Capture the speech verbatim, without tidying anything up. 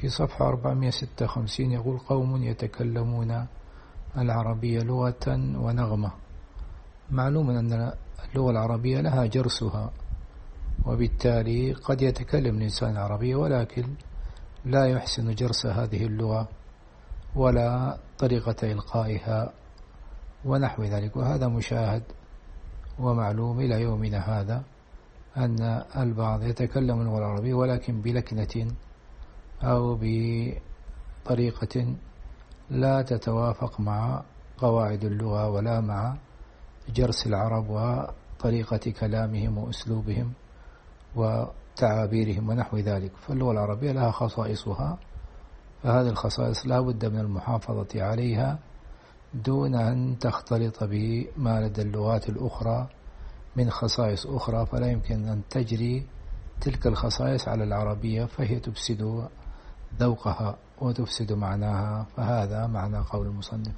في صفحة أربعمائة وستة وخمسين يقول: قوم يتكلمون العربية لغة ونغمة. معلوم أن اللغة العربية لها جرسها، وبالتالي قد يتكلم الإنسان العربية ولكن لا يحسن جرس هذه اللغة ولا طريقة إلقائها ونحو ذلك، وهذا مشاهد ومعلوم إلى يومنا هذا أن البعض يتكلم اللغة العربية ولكن بلكنة أو بطريقة لا تتوافق مع قواعد اللغة ولا مع جرس العرب وطريقة كلامهم وأسلوبهم وتعابيرهم ونحو ذلك. فاللغة العربية لها خصائصها، فهذه الخصائص لا بد من المحافظة عليها دون أن تختلط بما لدى اللغات الأخرى من خصائص أخرى، فلا يمكن أن تجري تلك الخصائص على العربية فهي تفسد ذوقها وتفسد معناها. فهذا معنى قول المصنف.